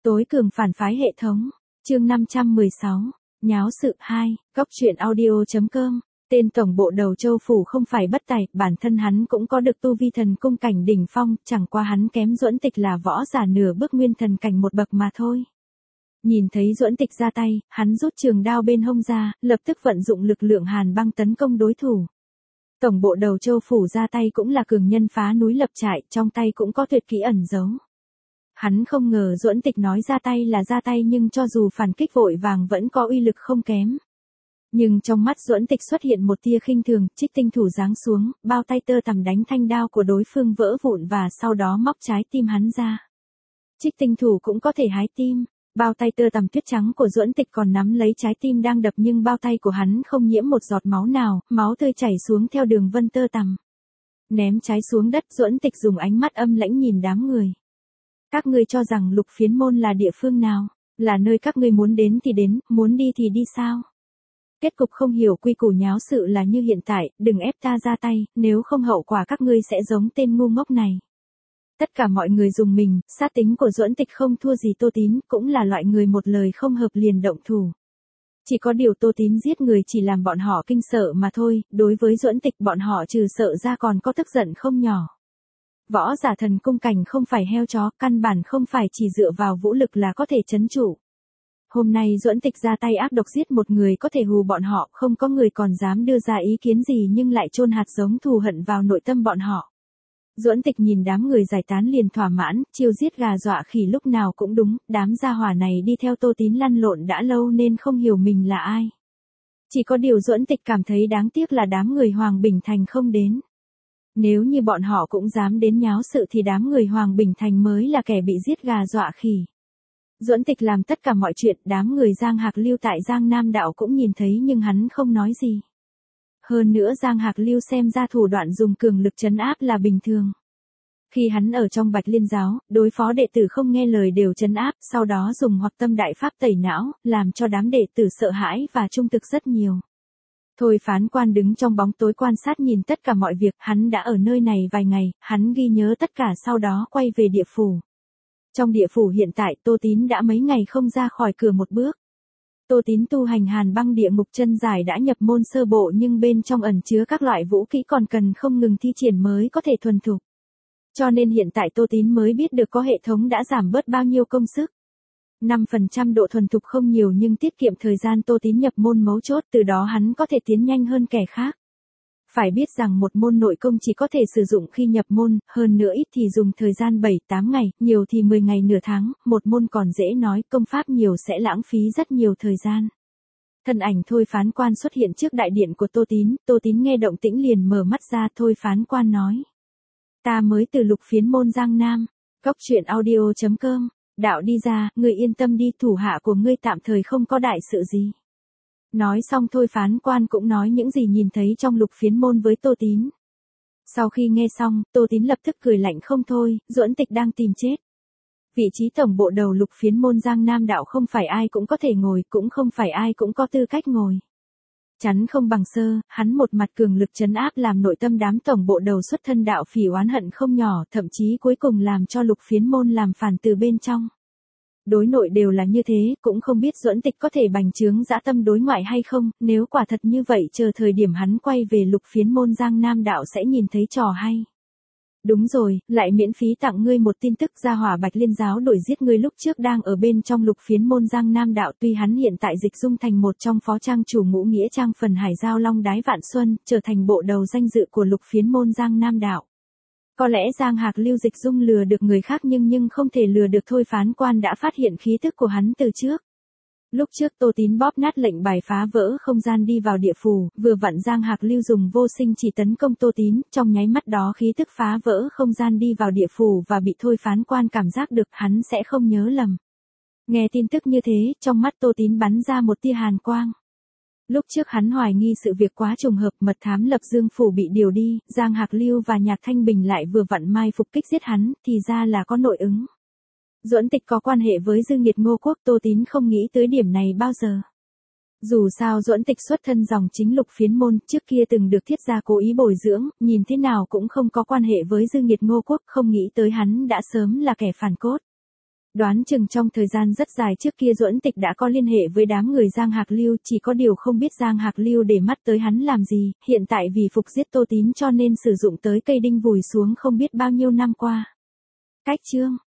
Tối cường phản phái hệ thống. Chương 516. Nháo sự 2. Góc truyện audio.com. Tên tổng bộ đầu Châu phủ không phải bất tài, bản thân hắn cũng có được tu vi thần cung cảnh đỉnh phong, chẳng qua hắn kém Duẫn Tịch là võ giả nửa bước nguyên thần cảnh một bậc mà thôi. Nhìn thấy Duẫn Tịch ra tay, hắn rút trường đao bên hông ra, lập tức vận dụng lực lượng hàn băng tấn công đối thủ. Tổng bộ đầu Châu phủ ra tay cũng là cường nhân phá núi lập trại, trong tay cũng có tuyệt kỹ ẩn giấu. Hắn không ngờ Duẫn Tịch nói ra tay là ra tay, nhưng cho dù phản kích vội vàng vẫn có uy lực không kém. Nhưng trong mắt Duẫn Tịch xuất hiện một tia khinh thường, trích tinh thủ giáng xuống, bao tay tơ tằm đánh thanh đao của đối phương vỡ vụn và sau đó móc trái tim hắn ra. Trích tinh thủ cũng có thể hái tim. Bao tay tơ tằm tuyết trắng của Duẫn Tịch còn nắm lấy trái tim đang đập, nhưng bao tay của hắn không nhiễm một giọt máu nào, máu tươi chảy xuống theo đường vân tơ tằm. Ném trái xuống đất, Duẫn Tịch dùng ánh mắt âm lãnh nhìn đám người. Các ngươi cho rằng Lục Phiến môn là địa phương nào? Là nơi các ngươi muốn đến thì đến, muốn đi thì đi sao? Kết cục không hiểu quy củ nháo sự là như hiện tại, đừng ép ta ra tay, nếu không hậu quả các ngươi sẽ giống tên ngu ngốc này. Tất cả mọi người dùng mình, sát tính của Duẫn Tịch không thua gì Tô Tín, cũng là loại người một lời không hợp liền động thủ. Chỉ có điều Tô Tín giết người chỉ làm bọn họ kinh sợ mà thôi, đối với Duẫn Tịch bọn họ trừ sợ ra còn có tức giận không nhỏ. Võ giả thần cung cảnh không phải heo chó, căn bản không phải chỉ dựa vào vũ lực là có thể trấn trụ. Hôm nay Duẫn Tịch ra tay ác độc giết một người có thể hù bọn họ, không có người còn dám đưa ra ý kiến gì, nhưng lại chôn hạt giống thù hận vào nội tâm bọn họ. Duẫn Tịch nhìn đám người giải tán liền thỏa mãn, chiêu giết gà dọa khỉ lúc nào cũng đúng, đám gia hỏa này đi theo Tô Tín lăn lộn đã lâu nên không hiểu mình là ai. Chỉ có điều Duẫn Tịch cảm thấy đáng tiếc là đám người Hoàng Bình Thành không đến. Nếu như bọn họ cũng dám đến nháo sự thì đám người Hoàng Bình Thành mới là kẻ bị giết gà dọa khỉ. Duẫn Tịch làm tất cả mọi chuyện, đám người Giang Hạc Lưu tại Giang Nam Đạo cũng nhìn thấy nhưng hắn không nói gì. Hơn nữa Giang Hạc Lưu xem ra thủ đoạn dùng cường lực trấn áp là bình thường. Khi hắn ở trong Bạch Liên giáo, đối phó đệ tử không nghe lời đều trấn áp, sau đó dùng hoặc tâm đại pháp tẩy não, làm cho đám đệ tử sợ hãi và trung thực rất nhiều. Thôi Phán Quan đứng trong bóng tối quan sát nhìn tất cả mọi việc, hắn đã ở nơi này vài ngày, hắn ghi nhớ tất cả sau đó quay về địa phủ. Trong địa phủ hiện tại Tô Tín đã mấy ngày không ra khỏi cửa một bước. Tô Tín tu hành Hàn Băng Địa Ngục chân giải đã nhập môn sơ bộ, nhưng bên trong ẩn chứa các loại vũ kỹ còn cần không ngừng thi triển mới có thể thuần thục. Cho nên hiện tại Tô Tín mới biết được có hệ thống đã giảm bớt bao nhiêu công sức. 5% độ thuần thục không nhiều nhưng tiết kiệm thời gian Tô Tín nhập môn mấu chốt, từ đó hắn có thể tiến nhanh hơn kẻ khác. Phải biết rằng một môn nội công chỉ có thể sử dụng khi nhập môn, hơn nữa ít thì dùng thời gian 7-8 ngày, nhiều thì 10 ngày nửa tháng, một môn còn dễ nói, công pháp nhiều sẽ lãng phí rất nhiều thời gian. Thân ảnh Thôi Phán Quan xuất hiện trước đại điện của Tô Tín nghe động tĩnh liền mở mắt ra. Thôi Phán Quan nói. Ta mới từ Lục Phiến môn Giang Nam, góc truyện audio.com, đạo đi ra, ngươi yên tâm đi, thủ hạ của ngươi tạm thời không có đại sự gì. Nói xong Thôi Phán Quan cũng nói những gì nhìn thấy trong Lục Phiến môn với Tô Tín. Sau khi nghe xong, Tô Tín lập tức cười lạnh không thôi, Duẫn Tịch đang tìm chết. Vị trí tổng bộ đầu Lục Phiến môn Giang Nam Đạo không phải ai cũng có thể ngồi, cũng không phải ai cũng có tư cách ngồi. Chắn không bằng sơ, hắn một mặt cường lực trấn áp làm nội tâm đám tổng bộ đầu xuất thân đạo phỉ oán hận không nhỏ, thậm chí cuối cùng làm cho Lục Phiến môn làm phản từ bên trong. Đối nội đều là như thế, cũng không biết Duẫn Tịch có thể bành trướng dã tâm đối ngoại hay không, nếu quả thật như vậy chờ thời điểm hắn quay về Lục Phiến môn Giang Nam Đạo sẽ nhìn thấy trò hay. Đúng rồi, lại miễn phí tặng ngươi một tin tức, gia hỏa Bạch Liên giáo đuổi giết ngươi lúc trước đang ở bên trong Lục Phiến môn Giang Nam Đạo, tuy hắn hiện tại dịch dung thành một trong phó trang chủ Ngũ Nghĩa Trang phần Hải Giao Long Đái Vạn Xuân, trở thành bộ đầu danh dự của Lục Phiến môn Giang Nam Đạo. Có lẽ Giang Hạc Lưu dịch dung lừa được người khác nhưng không thể lừa được Thôi Phán Quan đã phát hiện khí thức của hắn từ trước. Lúc trước Tô Tín bóp nát lệnh bài phá vỡ không gian đi vào địa phủ, vừa vặn Giang Hạc Lưu dùng vô sinh chỉ tấn công Tô Tín, trong nháy mắt đó khí tức phá vỡ không gian đi vào địa phủ và bị Thôi Phán Quan cảm giác được, hắn sẽ không nhớ lầm. Nghe tin tức như thế, trong mắt Tô Tín bắn ra một tia hàn quang. Lúc trước hắn hoài nghi sự việc quá trùng hợp, mật thám Lập Dương phủ bị điều đi, Giang Hạc Lưu và Nhạc Thanh Bình lại vừa vặn mai phục kích giết hắn, thì ra là có nội ứng. Duẫn Tịch có quan hệ với Dư Nghiệt Ngô Quốc, Tô Tín không nghĩ tới điểm này bao giờ. Dù sao Duẫn Tịch xuất thân dòng chính Lục Phiến môn, trước kia từng được Thiết gia cố ý bồi dưỡng, nhìn thế nào cũng không có quan hệ với Dư Nghiệt Ngô Quốc, không nghĩ tới hắn đã sớm là kẻ phản cốt. Đoán chừng trong thời gian rất dài trước kia Duẫn Tịch đã có liên hệ với đám người Giang Hạc Lưu, chỉ có điều không biết Giang Hạc Lưu để mắt tới hắn làm gì, hiện tại vì phục giết Tô Tín cho nên sử dụng tới cây đinh vùi xuống không biết bao nhiêu năm qua. Cách chương